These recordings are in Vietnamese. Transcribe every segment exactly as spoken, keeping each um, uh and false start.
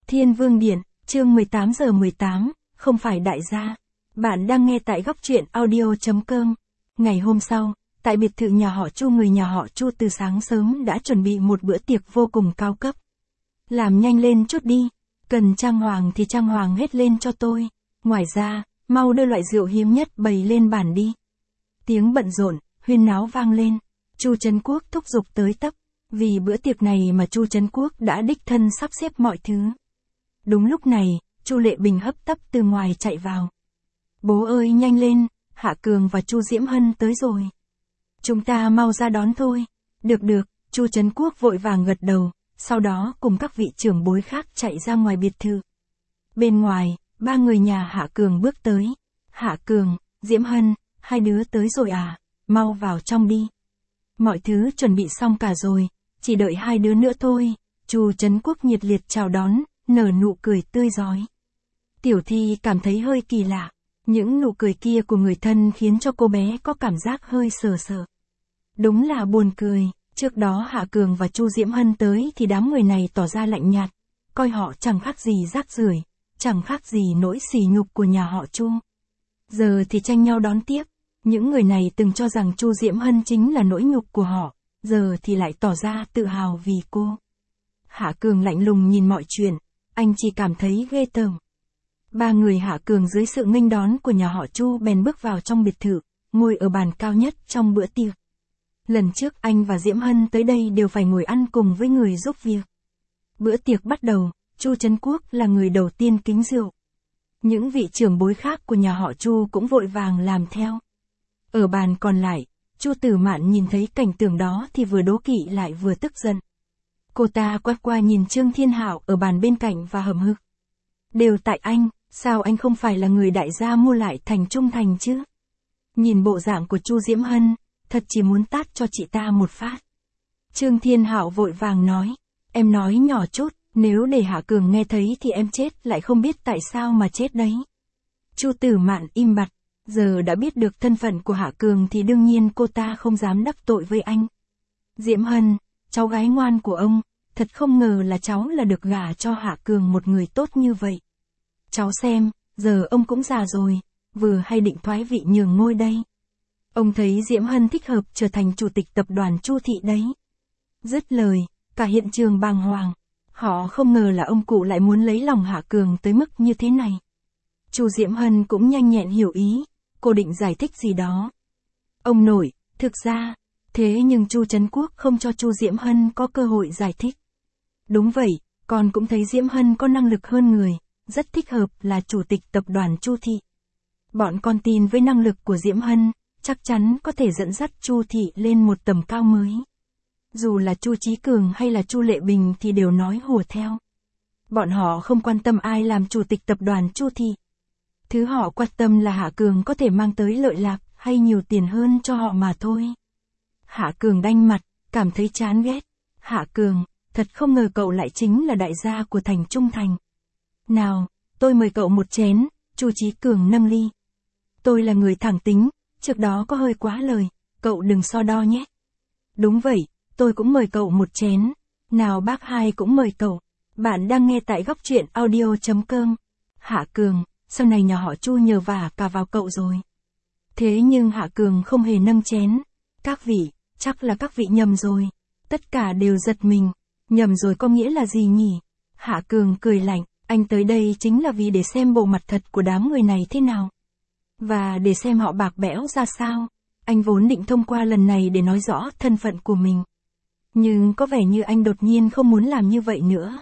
Thiên Vương Điện, chương mười tám giờ mười tám, không phải đại gia. Bạn đang nghe tại góc truyện audio chấm com. Ngày hôm sau, tại biệt thự nhà họ Chu, người nhà họ Chu từ sáng sớm đã chuẩn bị một bữa tiệc vô cùng cao cấp. Làm nhanh lên chút đi, cần trang hoàng thì trang hoàng hết lên cho tôi. Ngoài ra, mau đưa loại rượu hiếm nhất bày lên bàn đi. Tiếng bận rộn, huyên náo vang lên. Chu Trấn Quốc thúc giục tới tấp. Vì bữa tiệc này mà Chu Trấn Quốc đã đích thân sắp xếp mọi thứ. Đúng lúc này, Chu Lệ Bình hấp tấp từ ngoài chạy vào. Bố ơi, nhanh lên, Hạ Cường và Chu Diễm Hân tới rồi. Chúng ta mau ra đón thôi. Được được, Chu Trấn Quốc vội vàng gật đầu, sau đó cùng các vị trưởng bối khác chạy ra ngoài biệt thự. Bên ngoài, ba người nhà Hạ Cường bước tới. Hạ Cường, Diễm Hân, hai đứa tới rồi à, mau vào trong đi. Mọi thứ chuẩn bị xong cả rồi, chỉ đợi hai đứa nữa thôi. Chu Trấn Quốc nhiệt liệt chào đón, nở nụ cười tươi rói. Tiểu Thi cảm thấy hơi kỳ lạ, những nụ cười kia của người thân khiến cho cô bé có cảm giác hơi sờ sờ. Đúng là buồn cười, trước đó Hạ Cường và Chu Diễm Hân tới thì đám người này tỏ ra lạnh nhạt, coi họ chẳng khác gì rác rưởi, chẳng khác gì nỗi sỉ nhục của nhà họ Chu. Giờ thì tranh nhau đón tiếp, những người này từng cho rằng Chu Diễm Hân chính là nỗi nhục của họ, giờ thì lại tỏ ra tự hào vì cô. Hạ Cường lạnh lùng nhìn mọi chuyện, anh chỉ cảm thấy ghê tởm. Ba người Hạ Cường dưới sự nghênh đón của nhà họ Chu bèn bước vào trong biệt thự, ngồi ở bàn cao nhất trong bữa tiệc. Lần trước anh và Diễm Hân tới đây đều phải ngồi ăn cùng với người giúp việc. Bữa tiệc bắt đầu, Chu Trấn Quốc là người đầu tiên kính rượu. Những vị trưởng bối khác của nhà họ Chu cũng vội vàng làm theo. Ở bàn còn lại, Chu Tử Mạn nhìn thấy cảnh tượng đó thì vừa đố kỵ lại vừa tức giận. Cô ta quát qua nhìn Trương Thiên Hạo ở bàn bên cạnh và hậm hực. Đều tại anh, sao anh không phải là người đại gia mua lại thành Trung Thành chứ? Nhìn bộ dạng của Chu Diễm Hân, thật chỉ muốn tát cho chị ta một phát. Trương Thiên Hạo vội vàng nói, em nói nhỏ chút, nếu để Hạ Cường nghe thấy thì em chết lại không biết tại sao mà chết đấy. Chu Tử Mạn im bặt, giờ đã biết được thân phận của Hạ Cường thì đương nhiên cô ta không dám đắc tội với anh. Diễm Hân, cháu gái ngoan của ông, thật không ngờ là cháu là được gả cho Hạ Cường một người tốt như vậy. Cháu xem, giờ ông cũng già rồi, vừa hay định thoái vị nhường ngôi đây. Ông thấy Diễm Hân thích hợp trở thành chủ tịch tập đoàn Chu Thị đấy. Dứt lời, cả hiện trường bàng hoàng. Họ không ngờ là ông cụ lại muốn lấy lòng Hạ Cường tới mức như thế này. Chu Diễm Hân cũng nhanh nhẹn hiểu ý, cô định giải thích gì đó. Ông nội, thực ra, thế nhưng Chu Trấn Quốc không cho Chu Diễm Hân có cơ hội giải thích. Đúng vậy, con cũng thấy Diễm Hân có năng lực hơn người, rất thích hợp là chủ tịch tập đoàn Chu Thị. Bọn con tin với năng lực của Diễm Hân, chắc chắn có thể dẫn dắt Chu Thị lên một tầm cao mới. Dù là Chu Chí Cường hay là Chu Lệ Bình thì đều nói hùa theo. Bọn họ không quan tâm ai làm chủ tịch tập đoàn Chu Thị. Thứ họ quan tâm là Hạ Cường có thể mang tới lợi lạc hay nhiều tiền hơn cho họ mà thôi. Hạ Cường đanh mặt, cảm thấy chán ghét. Hạ Cường, thật không ngờ cậu lại chính là đại gia của thành Trung Thành. Nào, tôi mời cậu một chén. Chu Chí Cường nâng ly. Tôi là người thẳng tính, trước đó có hơi quá lời, cậu đừng so đo nhé. Đúng vậy, tôi cũng mời cậu một chén. Nào bác hai cũng mời cậu. Bạn đang nghe tại góc truyện audio chấm com. Hạ Cường, sau này nhà họ Chu nhờ vả cả vào cậu rồi. Thế nhưng Hạ Cường không hề nâng chén. Các vị, chắc là các vị nhầm rồi. Tất cả đều giật mình. Nhầm rồi có nghĩa là gì nhỉ? Hạ Cường cười lạnh, anh tới đây chính là vì để xem bộ mặt thật của đám người này thế nào. Và để xem họ bạc bẽo ra sao. Anh vốn định thông qua lần này để nói rõ thân phận của mình. Nhưng có vẻ như anh đột nhiên không muốn làm như vậy nữa.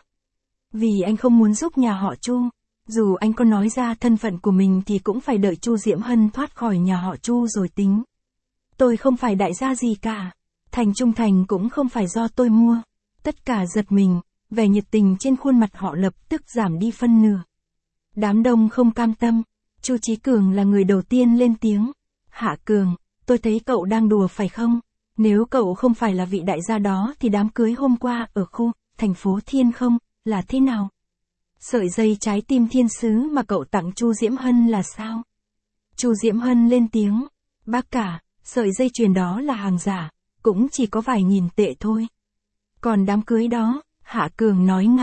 Vì anh không muốn giúp nhà họ Chu. Dù anh có nói ra thân phận của mình thì cũng phải đợi Chu Diễm Hân thoát khỏi nhà họ Chu rồi tính. Tôi không phải đại gia gì cả. Thành Trung Thành cũng không phải do tôi mua. Tất cả giật mình, vẻ nhiệt tình trên khuôn mặt họ lập tức giảm đi phân nửa. Đám đông không cam tâm. Chu Chí Cường là người đầu tiên lên tiếng. Hạ Cường, tôi thấy cậu đang đùa phải không? Nếu cậu không phải là vị đại gia đó thì đám cưới hôm qua ở khu thành phố Thiên không là thế nào? Sợi dây trái tim thiên sứ mà cậu tặng Chu Diễm Hân là sao? Chu Diễm Hân lên tiếng. Bác cả, sợi dây chuyền đó là hàng giả, cũng chỉ có vài nghìn tệ thôi. Còn đám cưới đó, Hạ Cường nói ngay,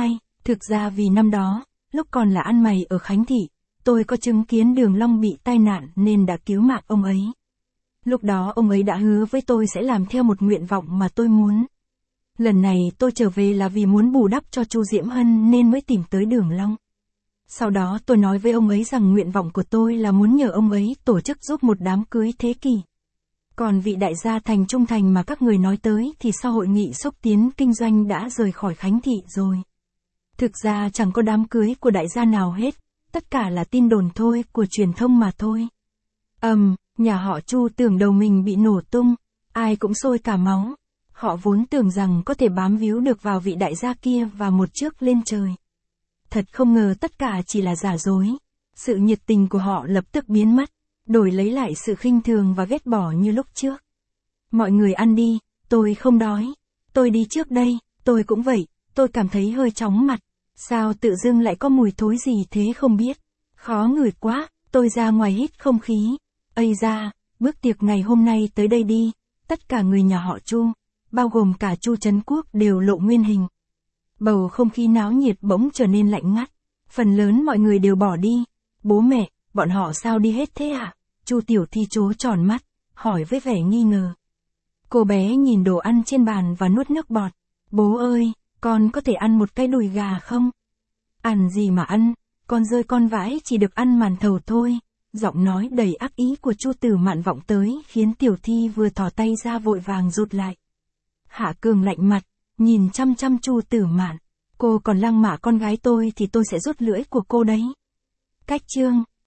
Thực ra vì năm đó, lúc còn là ăn mày ở Khánh Thị, tôi có chứng kiến Đường Long bị tai nạn nên đã cứu mạng ông ấy. Lúc đó ông ấy đã hứa với tôi sẽ làm theo một nguyện vọng mà tôi muốn. Lần này tôi trở về là vì muốn bù đắp cho Chu Diễm Hân nên mới tìm tới Đường Long. Sau đó tôi nói với ông ấy rằng nguyện vọng của tôi là muốn nhờ ông ấy tổ chức giúp một đám cưới thế kỷ. Còn vị đại gia Thành Trung Thành mà các người nói tới thì sau hội nghị xúc tiến kinh doanh đã rời khỏi Khánh Thị rồi. Thực ra chẳng có đám cưới của đại gia nào hết, tất cả là tin đồn thôi của truyền thông mà thôi. Ầm, um, nhà họ Chu tưởng đầu mình bị nổ tung, ai cũng sôi cả máu. Họ vốn tưởng rằng có thể bám víu được vào vị đại gia kia và một trước lên trời. Thật không ngờ tất cả chỉ là giả dối. Sự nhiệt tình của họ lập tức biến mất, đổi lấy lại sự khinh thường và ghét bỏ như lúc trước. Mọi người ăn đi, tôi không đói. Tôi đi trước đây, tôi cũng vậy, tôi cảm thấy hơi chóng mặt. Sao tự dưng lại có mùi thối gì thế không biết. Khó ngửi quá, tôi ra ngoài hít không khí. Ây da, bữa tiệc ngày hôm nay tới đây đi. Tất cả người nhà họ Chu, bao gồm cả Chu Trấn Quốc đều lộ nguyên hình. Bầu không khí náo nhiệt bỗng trở nên lạnh ngắt. Phần lớn mọi người đều bỏ đi. Bố mẹ, bọn họ sao đi hết thế ạ? À? Chu Tiểu Thi trố tròn mắt, hỏi với vẻ nghi ngờ. Cô bé nhìn đồ ăn trên bàn và nuốt nước bọt. Bố ơi, con có thể ăn một cái đùi gà không? Ăn gì mà ăn, con rơi con vãi chỉ được ăn màn thầu thôi. Giọng nói đầy ác ý của Chu Tử Mạn vọng tới khiến Tiểu Thi vừa thò tay ra vội vàng rụt lại. Hạ Cường lạnh mặt, nhìn chăm chăm Chu Tử Mạn. Cô còn lăng mạ con gái tôi thì tôi sẽ rút lưỡi của cô đấy. Cách chương